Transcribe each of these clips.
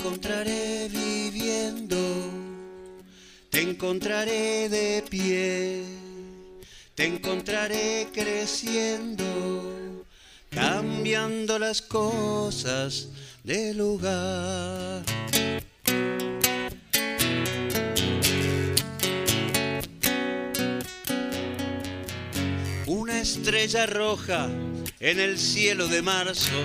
encontraré viviendo, te encontraré de pie, te encontraré creciendo, cambiando las cosas de lugar. Una estrella roja en el cielo de marzo.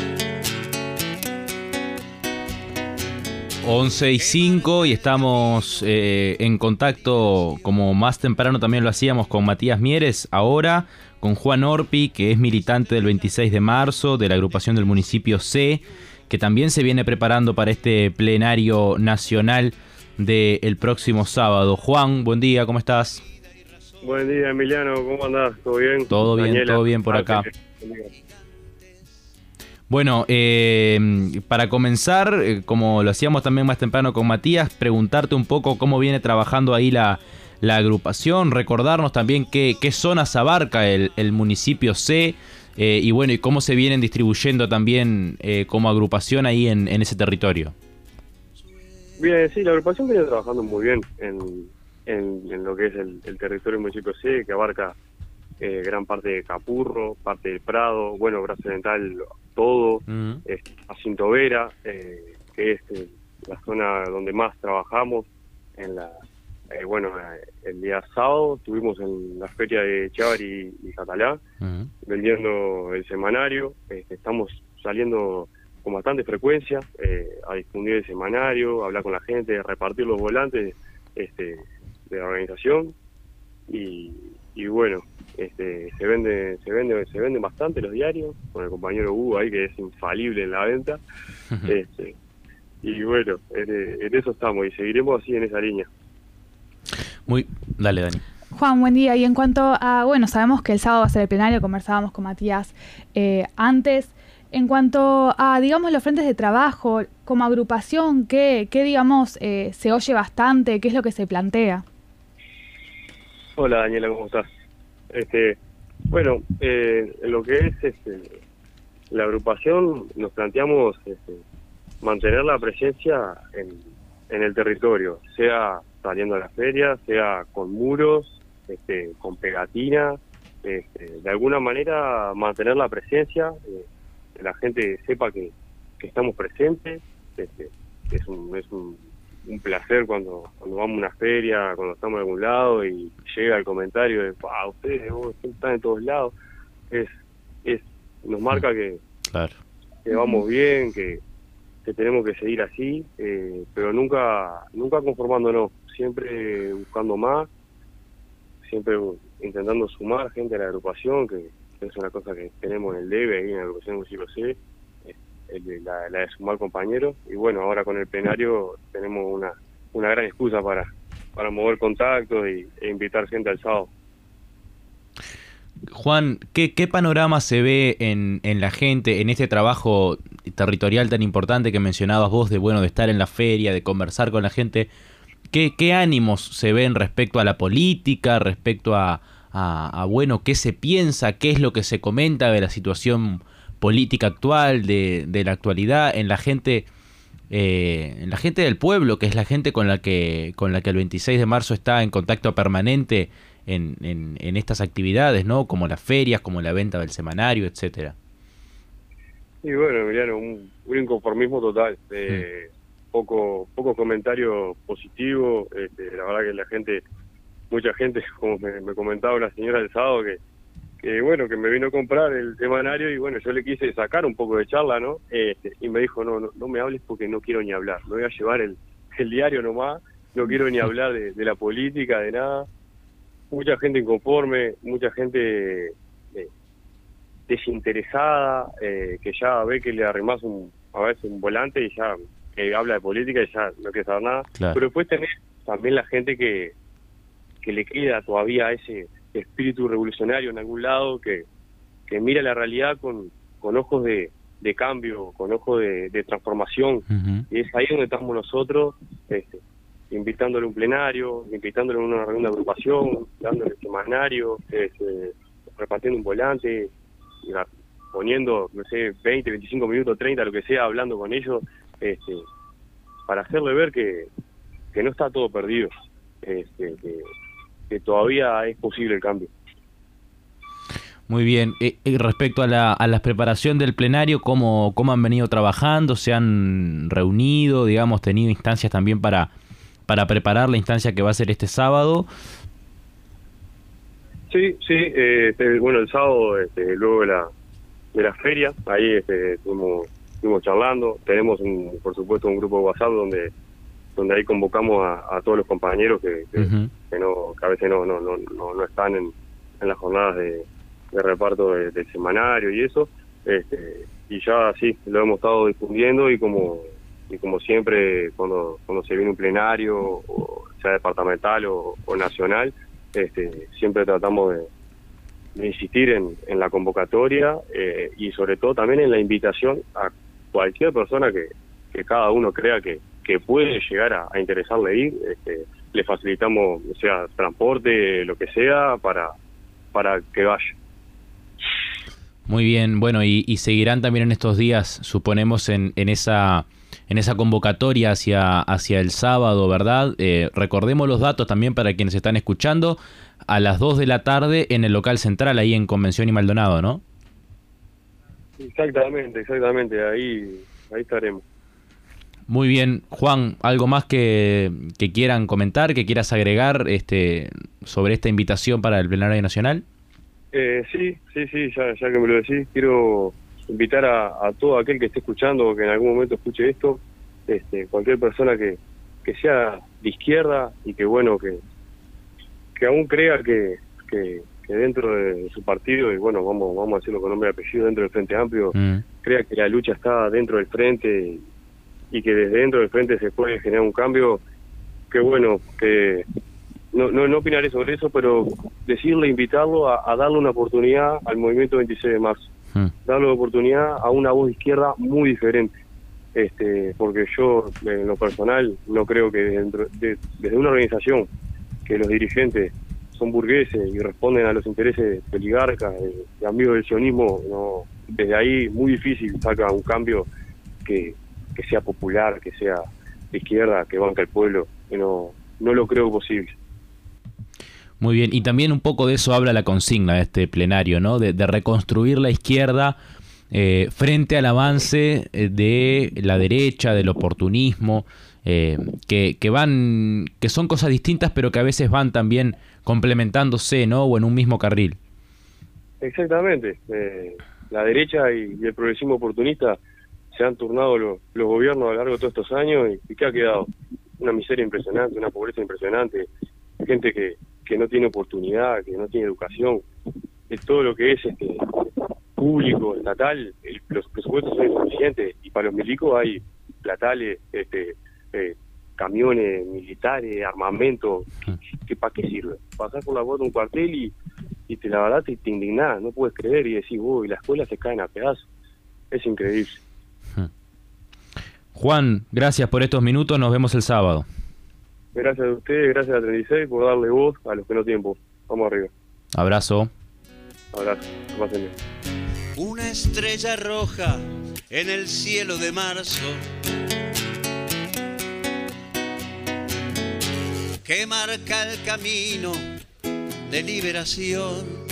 11:05 y estamos en contacto, como más temprano también lo hacíamos, con Matías Mieres, ahora con Juan Orpi, que es militante del 26 de marzo, de la agrupación del municipio C, que también se viene preparando para este plenario nacional del próximo sábado. Juan, buen día, ¿cómo estás? Buen día, Emiliano, ¿cómo andás? ¿Todo bien? Todo bien, Daniela, todo bien por acá. Bueno, para comenzar, como lo hacíamos también más temprano con Matías, preguntarte un poco cómo viene trabajando ahí la agrupación, recordarnos también qué zonas abarca el municipio C, y bueno, y cómo se vienen distribuyendo también como agrupación ahí en ese territorio. Bien, sí, la agrupación viene trabajando muy bien en lo que es el territorio del municipio C, que abarca gran parte de Capurro, parte del Prado, bueno, Brazo Oriental, todo, Jacinto Vera, que es la zona donde más trabajamos. El día sábado estuvimos en la feria de Chiavari y Catalá, vendiendo el semanario. Estamos saliendo con bastante frecuencia a difundir el semanario, a hablar con la gente, a repartir los volantes de la organización, y bueno, se venden bastante los diarios, con el compañero Hugo ahí, que es infalible en la venta. Y bueno, en eso estamos y seguiremos así en esa línea. Dale, Dani. Juan, buen día. Y en cuanto a, bueno, sabemos que el sábado va a ser el plenario, conversábamos con Matías antes. En cuanto a, digamos, los frentes de trabajo, como agrupación, ¿qué digamos, se oye bastante? ¿Qué es lo que se plantea? Hola, Daniela, ¿cómo estás? Bueno, en lo que es la agrupación, nos planteamos mantener la presencia en el territorio, sea saliendo a la feria, sea con muros, con pegatina, de alguna manera mantener la presencia, que la gente sepa que estamos presentes. Es un placer cuando vamos a una feria, cuando estamos en algún lado y llega el comentario de ustedes están en todos lados. Nos marca que vamos bien, que tenemos que seguir así, pero nunca conformándonos, siempre buscando más, siempre intentando sumar gente a la agrupación, que es una cosa que tenemos en el debe ahí en la agrupación del municipio C, la de sumar compañeros. Y bueno, ahora con el plenario tenemos una gran excusa para mover contactos e invitar gente al sábado. Juan, ¿qué panorama se ve en la gente, en este trabajo territorial tan importante que mencionabas vos, de estar en la feria, de conversar con la gente? ¿Qué ánimos se ven respecto a la política, respecto a qué se piensa, qué es lo que se comenta de la situación política actual, de la actualidad, en la gente del pueblo, que es la gente con la que el 26 de marzo está en contacto permanente en estas actividades, ¿no? Como las ferias, como la venta del semanario, etcétera. Y bueno, Emiliano, un inconformismo total, poco comentario positivo. La verdad que mucha gente, como me comentaba una señora del sábado, que me vino a comprar el semanario, y bueno, yo le quise sacar un poco de charla, ¿no? Y me dijo, no me hables porque no quiero ni hablar, me voy a llevar el diario nomás, no quiero ni hablar de la política, de nada. Mucha gente inconforme, mucha gente desinteresada, que ya ve que le arrimás a veces un volante y ya habla de política y ya no quiere saber nada. Claro. Pero después tenés también la gente que le queda todavía ese espíritu revolucionario en algún lado, que mira la realidad con ojos de cambio, con ojos de transformación. Y es ahí donde estamos nosotros, invitándole a un plenario, invitándole a una reunión de agrupación, dándole el semanario, repartiendo un volante, poniendo, 20, 25 minutos, 30, lo que sea, hablando con ellos, hacerle ver que no está todo perdido, que todavía es posible el cambio. Muy bien. Respecto a la preparación del plenario, ¿cómo han venido trabajando? ¿Se han reunido, digamos, tenido instancias también para preparar la instancia que va a ser este sábado? Sí, bueno, el sábado, luego de la feria, ahí estuvimos charlando. Tenemos, por supuesto, un grupo de WhatsApp donde ahí convocamos a todos los compañeros que a veces no están en las jornadas de reparto del semanario y eso, y ya sí, lo hemos estado difundiendo y como siempre cuando se viene un plenario, o sea departamental o nacional, siempre tratamos de insistir en la convocatoria, y sobre todo también en la invitación a cualquier persona que cada uno crea que puede llegar a interesarle ir. Le facilitamos, o sea, transporte, lo que sea, para que vaya. Muy bien, bueno, y seguirán también en estos días, suponemos, en esa convocatoria hacia el sábado, ¿verdad? Recordemos los datos también para quienes están escuchando, a las 2 de la tarde en el local central, ahí en Convención y Maldonado, ¿no? Exactamente, ahí estaremos. Muy bien, Juan, ¿algo más que quieran comentar, que quieras agregar sobre esta invitación para el Plenario Nacional? Sí, ya que me lo decís, quiero invitar a todo aquel que esté escuchando o que en algún momento escuche esto, cualquier persona que sea de izquierda y que bueno, que aún crea que dentro de su partido, y bueno, vamos a decirlo con nombre y apellido, dentro del Frente Amplio, crea que la lucha está dentro del frente y que desde dentro del frente se puede generar un cambio, que bueno, que no opinaré sobre eso, pero decirle, invitarlo a darle una oportunidad al movimiento 26 de marzo, darle una oportunidad a una voz de izquierda muy diferente, porque yo en lo personal no creo que desde una organización que los dirigentes son burgueses y responden a los intereses de oligarcas, de amigos del sionismo, desde ahí muy difícil saca un cambio que sea popular, que sea de izquierda, que banca el pueblo, que no lo creo posible. Muy bien, y también un poco de eso habla la consigna de este plenario, ¿no? De reconstruir la izquierda frente al avance de la derecha, del oportunismo, que son cosas distintas, pero que a veces van también complementándose, ¿no? O en un mismo carril. Exactamente. La derecha y el progresismo oportunista se han turnado los gobiernos a lo largo de todos estos años, y ¿qué ha quedado? Una miseria impresionante, una pobreza impresionante, gente que no tiene oportunidad, que no tiene educación. Todo lo que es público, estatal, los presupuestos son insuficientes, y para los milicos hay platales, camiones militares, armamento, que ¿para qué sirve? Pasás por la puerta de un cuartel y la verdad te indignás, no puedes creer, y decís, uy, las escuelas se caen a pedazos. Es increíble. Juan, gracias por estos minutos, nos vemos el sábado. Gracias a ustedes, gracias a 36 por darle voz a los que no tienen voz. Vamos arriba. Abrazo. Abrazo, que pasen bien. Una estrella roja en el cielo de marzo que marca el camino de liberación.